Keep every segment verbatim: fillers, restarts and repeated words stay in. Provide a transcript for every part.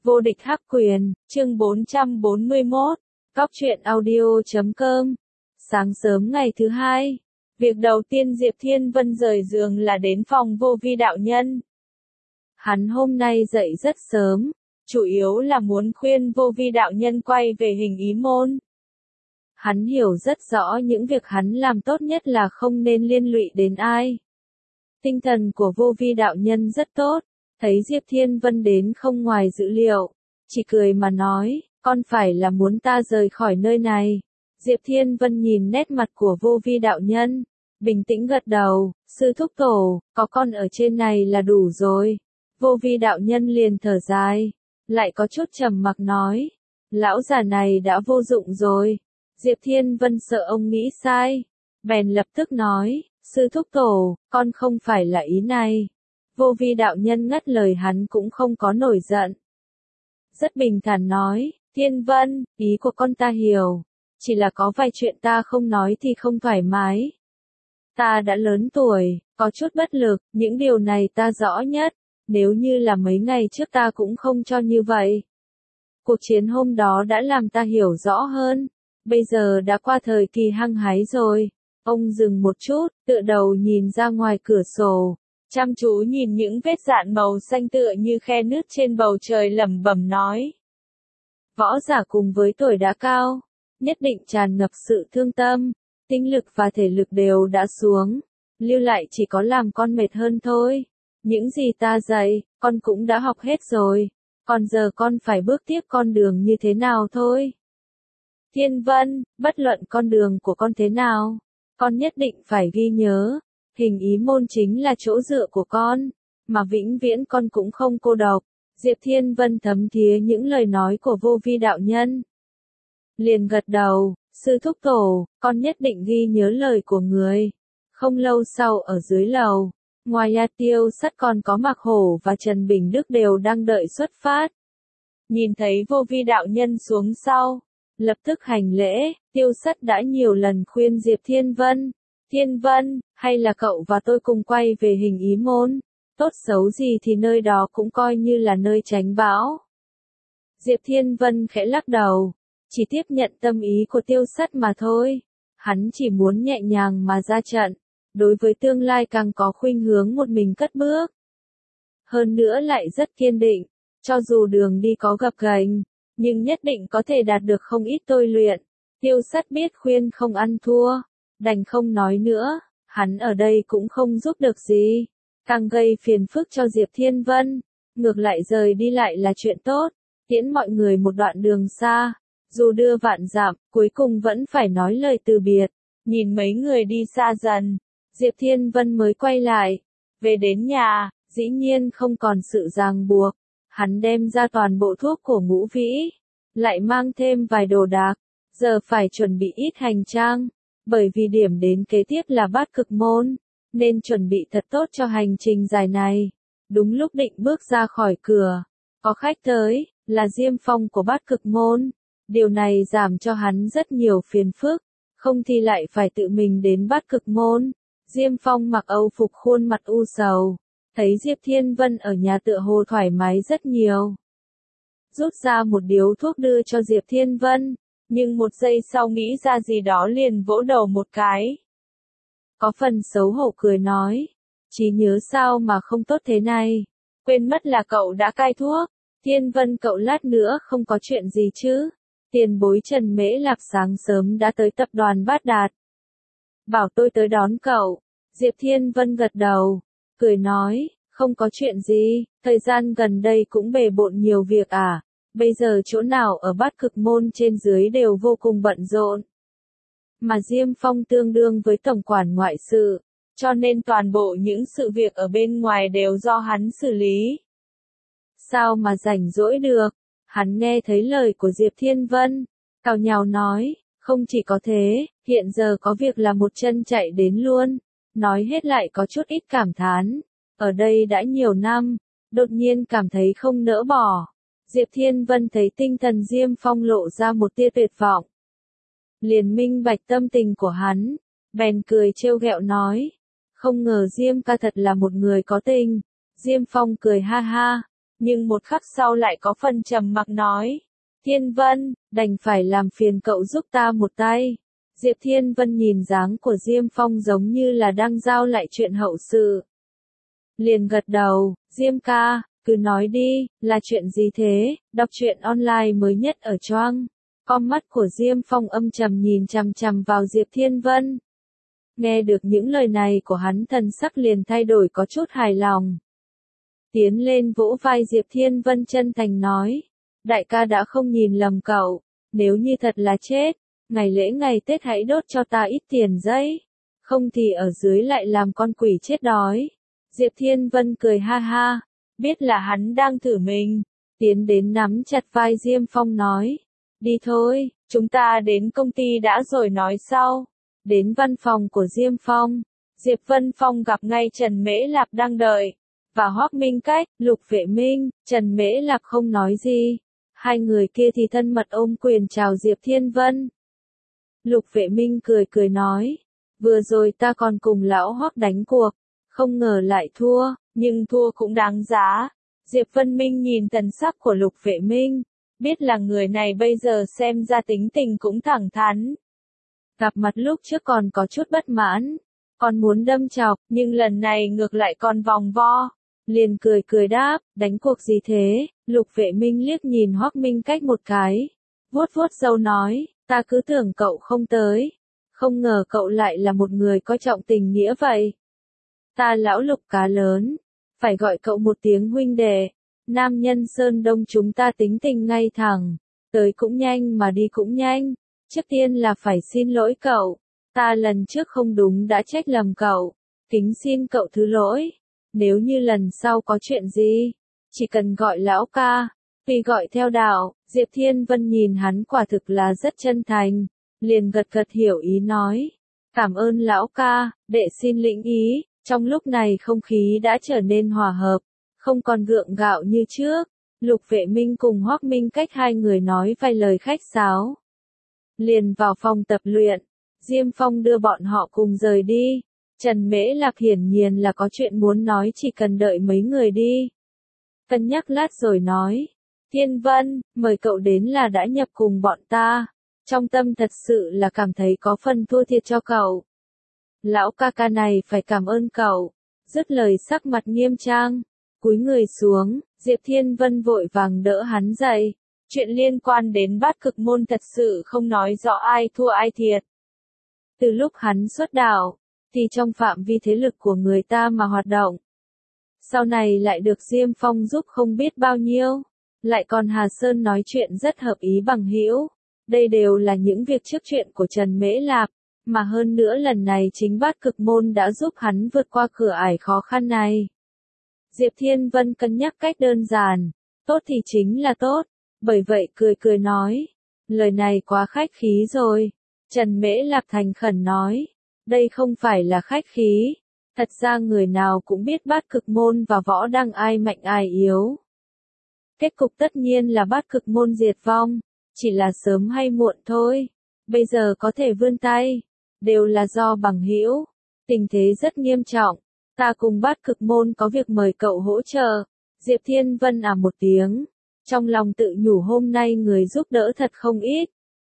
Vô địch hắc quyền, chương bốn trăm bốn mươi mốt, Cóc truyện audio chấm com. Sáng sớm ngày thứ hai, việc đầu tiên Diệp Thiên Vân rời giường là đến phòng Vô Vi đạo nhân. Hắn hôm nay dậy rất sớm, chủ yếu là muốn khuyên Vô Vi đạo nhân quay về hình ý môn. Hắn hiểu rất rõ những việc hắn làm tốt nhất là không nên liên lụy đến ai. Tinh thần của Vô Vi đạo nhân rất tốt, thấy Diệp Thiên Vân đến không ngoài dữ liệu, chỉ cười mà nói, con phải là muốn ta rời khỏi nơi này. Diệp Thiên Vân nhìn nét mặt của Vô Vi đạo nhân, bình tĩnh gật đầu, sư thúc tổ, có con ở trên này là đủ rồi. Vô Vi đạo nhân liền thở dài, lại có chút trầm mặc nói, lão già này đã vô dụng rồi. Diệp Thiên Vân sợ ông nghĩ sai, bèn lập tức nói, sư thúc tổ, con không phải là ý này. Vô Vi đạo nhân ngắt lời hắn cũng không có nổi giận. Rất bình thản nói, Thiên Vân, ý của con ta hiểu, chỉ là có vài chuyện ta không nói thì không thoải mái. Ta đã lớn tuổi, có chút bất lực, những điều này ta rõ nhất, nếu như là mấy ngày trước ta cũng không cho như vậy. Cuộc chiến hôm đó đã làm ta hiểu rõ hơn, bây giờ đã qua thời kỳ hăng hái rồi. Ông dừng một chút, tựa đầu nhìn ra ngoài cửa sổ, chăm chú nhìn những vết dạn màu xanh tựa như khe nước trên bầu trời lẩm bẩm nói. Võ giả cùng với tuổi đã cao, nhất định tràn ngập sự thương tâm, tinh lực và thể lực đều đã xuống, lưu lại chỉ có làm con mệt hơn thôi. Những gì ta dạy, con cũng đã học hết rồi, còn giờ con phải bước tiếp con đường như thế nào thôi. Thiên Vân, bất luận con đường của con thế nào, con nhất định phải ghi nhớ, hình ý môn chính là chỗ dựa của con, mà vĩnh viễn con cũng không cô độc. Diệp Thiên Vân thấm thía những lời nói của Vô Vi đạo nhân. Liền gật đầu, sư thúc tổ, con nhất định ghi nhớ lời của người. Không lâu sau ở dưới lầu, ngoài A Tiêu Sắt còn có Mạc Hổ và Trần Bình Đức đều đang đợi xuất phát. Nhìn thấy Vô Vi đạo nhân xuống sau, lập tức hành lễ. Tiêu Sắt đã nhiều lần khuyên Diệp Thiên Vân, Thiên Vân, hay là cậu và tôi cùng quay về hình ý môn, tốt xấu gì thì nơi đó cũng coi như là nơi tránh bão. Diệp Thiên Vân khẽ lắc đầu, chỉ tiếp nhận tâm ý của Tiêu Sắt mà thôi, hắn chỉ muốn nhẹ nhàng mà ra trận, đối với tương lai càng có khuynh hướng một mình cất bước. Hơn nữa lại rất kiên định, cho dù đường đi có gập ghềnh, nhưng nhất định có thể đạt được không ít tôi luyện. Tiêu Sắt biết khuyên không ăn thua, đành không nói nữa, hắn ở đây cũng không giúp được gì, càng gây phiền phức cho Diệp Thiên Vân, ngược lại rời đi lại là chuyện tốt, tiễn mọi người một đoạn đường xa, dù đưa vạn dặm, cuối cùng vẫn phải nói lời từ biệt. Nhìn mấy người đi xa dần, Diệp Thiên Vân mới quay lại, về đến nhà, dĩ nhiên không còn sự ràng buộc, hắn đem ra toàn bộ thuốc của Ngũ Vĩ, lại mang thêm vài đồ đạc, giờ phải chuẩn bị ít hành trang, bởi vì điểm đến kế tiếp là Bát Cực môn, nên chuẩn bị thật tốt cho hành trình dài này. Đúng lúc định bước ra khỏi cửa, có khách tới, là Diêm Phong của Bát Cực môn, điều này giảm cho hắn rất nhiều phiền phức, không thì lại phải tự mình đến Bát Cực môn. Diêm Phong mặc âu phục khuôn mặt u sầu, thấy Diệp Thiên Vân ở nhà tựa hồ thoải mái rất nhiều. Rút ra một điếu thuốc đưa cho Diệp Thiên Vân, nhưng một giây sau nghĩ ra gì đó liền vỗ đầu một cái. Có phần xấu hổ cười nói, trí nhớ sao mà không tốt thế này, quên mất là cậu đã cai thuốc. Thiên Vân cậu lát nữa không có chuyện gì chứ? Tiền bối Trần Mễ Lạc sáng sớm đã tới tập đoàn Bát Đạt. Bảo tôi tới đón cậu. Diệp Thiên Vân gật đầu, cười nói, không có chuyện gì, thời gian gần đây cũng bề bộn nhiều việc à, bây giờ chỗ nào ở Bát Cực môn trên dưới đều vô cùng bận rộn. Mà Diêm Phong tương đương với tổng quản ngoại sự, cho nên toàn bộ những sự việc ở bên ngoài đều do hắn xử lý. Sao mà rảnh rỗi được? Hắn nghe thấy lời của Diệp Thiên Vân, cào nhào nói, không chỉ có thế, hiện giờ có việc là một chân chạy đến luôn. Nói hết lại có chút ít cảm thán, ở đây đã nhiều năm, đột nhiên cảm thấy không nỡ bỏ. Diệp Thiên Vân thấy tinh thần Diêm Phong lộ ra một tia tuyệt vọng, liền minh bạch tâm tình của hắn, bèn cười trêu ghẹo nói, không ngờ Diêm ca thật là một người có tình. Diêm Phong cười ha ha, nhưng một khắc sau lại có phần trầm mặc nói. Thiên Vân, đành phải làm phiền cậu giúp ta một tay. Diệp Thiên Vân nhìn dáng của Diêm Phong giống như là đang giao lại chuyện hậu sự. Liền gật đầu, Diêm ca, cứ nói đi, là chuyện gì thế, đọc truyện online mới nhất ở Choang. Con mắt của Diêm Phong âm trầm nhìn chằm chằm vào Diệp Thiên Vân. Nghe được những lời này của hắn thần sắc liền thay đổi có chút hài lòng. Tiến lên vỗ vai Diệp Thiên Vân chân thành nói. Đại ca đã không nhìn lầm cậu, nếu như thật là chết, ngày lễ ngày Tết hãy đốt cho ta ít tiền giấy, không thì ở dưới lại làm con quỷ chết đói. Diệp Thiên Vân cười ha ha, biết là hắn đang thử mình, tiến đến nắm chặt vai Diêm Phong nói. Đi thôi, chúng ta đến công ty đã rồi nói sau. Đến văn phòng của Diêm Phong, Diệp Vân Phong gặp ngay Trần Mễ Lạp đang đợi, và Hoắc Minh Cách, Lục Vệ Minh. Trần Mễ Lạp không nói gì, hai người kia thì thân mật ôm quyền chào Diệp Thiên Vân. Lục Vệ Minh cười cười nói, vừa rồi ta còn cùng lão Hoắc đánh cuộc, không ngờ lại thua, nhưng thua cũng đáng giá. Diệp Vân Minh nhìn thần sắc của Lục Vệ Minh, biết là người này bây giờ xem ra tính tình cũng thẳng thắn. Gặp mặt lúc trước còn có chút bất mãn, còn muốn đâm chọc, nhưng lần này ngược lại còn vòng vo. Liền cười cười đáp, đánh cuộc gì thế? Lục Vệ Minh liếc nhìn Hoắc Minh Cách một cái, vuốt vuốt râu nói, ta cứ tưởng cậu không tới, không ngờ cậu lại là một người coi trọng tình nghĩa vậy. Ta lão Lục cá lớn, phải gọi cậu một tiếng huynh đệ. Nam nhân Sơn Đông chúng ta tính tình ngay thẳng, tới cũng nhanh mà đi cũng nhanh. Trước tiên là phải xin lỗi cậu, ta lần trước không đúng đã trách lầm cậu, kính xin cậu thứ lỗi. Nếu như lần sau có chuyện gì, chỉ cần gọi lão ca, vì gọi theo đạo. Diệp Thiên Vân nhìn hắn quả thực là rất chân thành, liền gật gật hiểu ý nói. Cảm ơn lão ca, đệ xin lĩnh ý. Trong lúc này không khí đã trở nên hòa hợp, không còn gượng gạo như trước. Lục Vệ Minh cùng Hoắc Minh Cách hai người nói vài lời khách sáo, liền vào phòng tập luyện. Diêm Phong đưa bọn họ cùng rời đi. Trần Mễ Lạp hiển nhiên là có chuyện muốn nói, chỉ cần đợi mấy người đi. Cân nhắc lát rồi nói, Thiên Vân, mời cậu đến là đã nhập cùng bọn ta. Trong tâm thật sự là cảm thấy có phần thua thiệt cho cậu. Lão ca ca này phải cảm ơn cậu. Dứt lời sắc mặt nghiêm trang, cúi người xuống. Diệp Thiên Vân vội vàng đỡ hắn dậy. Chuyện liên quan đến Bát Cực Môn thật sự không nói rõ ai thua ai thiệt. Từ lúc hắn xuất đạo, thì trong phạm vi thế lực của người ta mà hoạt động. Sau này lại được Diêm Phong giúp không biết bao nhiêu, lại còn Hà Sơn nói chuyện rất hợp ý bằng hữu. Đây đều là những việc trước chuyện của Trần Mễ Lạp, mà hơn nữa lần này chính Bát Cực Môn đã giúp hắn vượt qua cửa ải khó khăn này. Diệp Thiên Vân cân nhắc cách đơn giản, tốt thì chính là tốt, bởi vậy cười cười nói, lời này quá khách khí rồi. Trần Mễ Lạp thành khẩn nói, đây không phải là khách khí, thật ra người nào cũng biết Bát Cực Môn và Võ Đăng ai mạnh ai yếu. Kết cục tất nhiên là Bát Cực Môn diệt vong, chỉ là sớm hay muộn thôi. Bây giờ có thể vươn tay, đều là do bằng hữu. Tình thế rất nghiêm trọng, ta cùng Bát Cực Môn có việc mời cậu hỗ trợ. Diệp Thiên Vân à một tiếng, trong lòng tự nhủ hôm nay người giúp đỡ thật không ít.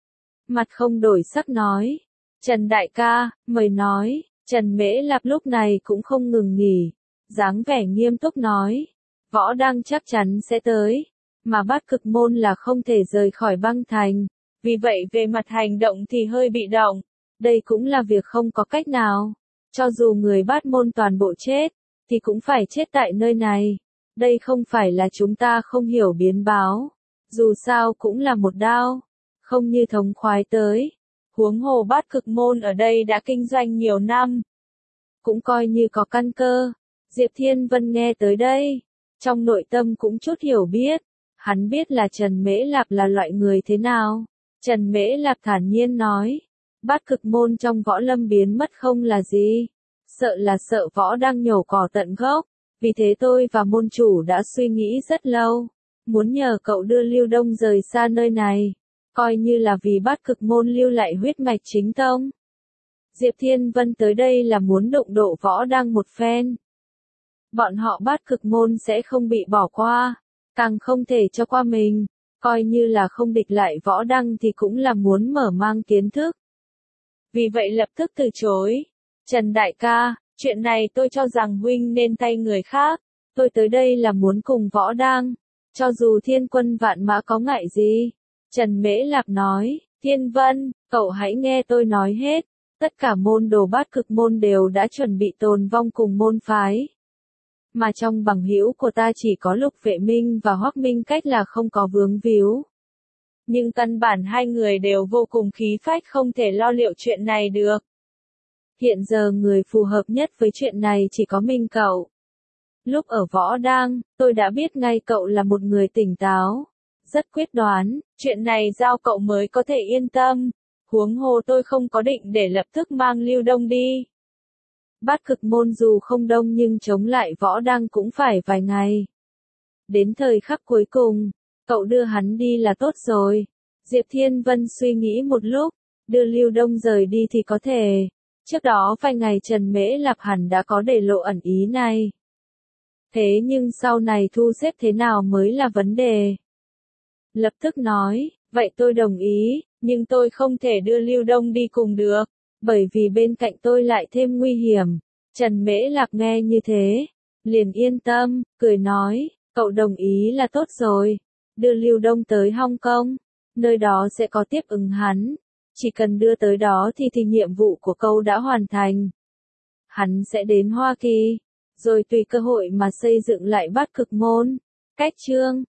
Mặt không đổi sắc nói, Trần đại ca, mời nói. Trần Mễ Lạp lúc này cũng không ngừng nghỉ, dáng vẻ nghiêm túc nói, Võ Đăng chắc chắn sẽ tới, mà Bát Cực Môn là không thể rời khỏi băng thành, vì vậy về mặt hành động thì hơi bị động, đây cũng là việc không có cách nào, cho dù người Bát Môn toàn bộ chết, thì cũng phải chết tại nơi này, đây không phải là chúng ta không hiểu biến báo, dù sao cũng là một đao, không như thống khoái tới. Huống hồ Bát Cực Môn ở đây đã kinh doanh nhiều năm, cũng coi như có căn cơ. Diệp Thiên Vân nghe tới đây, trong nội tâm cũng chút hiểu biết, hắn biết là Trần Mễ Lạp là loại người thế nào. Trần Mễ Lạp thản nhiên nói, Bát Cực Môn trong võ lâm biến mất không là gì, sợ là sợ Võ Đăng nhổ cỏ tận gốc, vì thế tôi và môn chủ đã suy nghĩ rất lâu, muốn nhờ cậu đưa Lưu Đông rời xa nơi này. Coi như là vì Bát Cực Môn lưu lại huyết mạch chính tông. Diệp Thiên Vân tới đây là muốn đụng độ Võ Đăng một phen. Bọn họ Bát Cực Môn sẽ không bị bỏ qua, càng không thể cho qua mình, coi như là không địch lại Võ Đăng thì cũng là muốn mở mang kiến thức. Vì vậy lập tức từ chối. Trần đại ca, chuyện này tôi cho rằng huynh nên thay người khác, tôi tới đây là muốn cùng Võ Đăng, cho dù thiên quân vạn mã có ngại gì. Trần Mễ Lạc nói, Thiên Vân, cậu hãy nghe tôi nói hết, tất cả môn đồ bát cực môn đều đã chuẩn bị tồn vong cùng môn phái. Mà trong bằng hữu của ta chỉ có Lục Vệ Minh và Hoắc Minh Cách là không có vướng víu. Nhưng căn bản hai người đều vô cùng khí phách không thể lo liệu chuyện này được. Hiện giờ người phù hợp nhất với chuyện này chỉ có Minh cậu. Lúc ở Võ Đăng, tôi đã biết ngay cậu là một người tỉnh táo, rất quyết đoán, chuyện này giao cậu mới có thể yên tâm, huống hồ tôi không có định để lập tức mang Lưu Đông đi. Bát cực môn dù không đông nhưng chống lại Võ Đăng cũng phải vài ngày. Đến thời khắc cuối cùng, cậu đưa hắn đi là tốt rồi. Diệp Thiên Vân suy nghĩ một lúc, đưa Lưu Đông rời đi thì có thể. Trước đó vài ngày Trần Mễ Lạc hẳn đã có để lộ ẩn ý này. Thế nhưng sau này thu xếp thế nào mới là vấn đề. Lập tức nói, vậy tôi đồng ý, nhưng tôi không thể đưa Lưu Đông đi cùng được, bởi vì bên cạnh tôi lại thêm nguy hiểm. Trần Mễ Lạc nghe như thế, liền yên tâm, cười nói, cậu đồng ý là tốt rồi, đưa Lưu Đông tới Hong Kong, nơi đó sẽ có tiếp ứng hắn, chỉ cần đưa tới đó thì thì nhiệm vụ của cậu đã hoàn thành. Hắn sẽ đến Hoa Kỳ, rồi tùy cơ hội mà xây dựng lại bát cực môn. Cách chương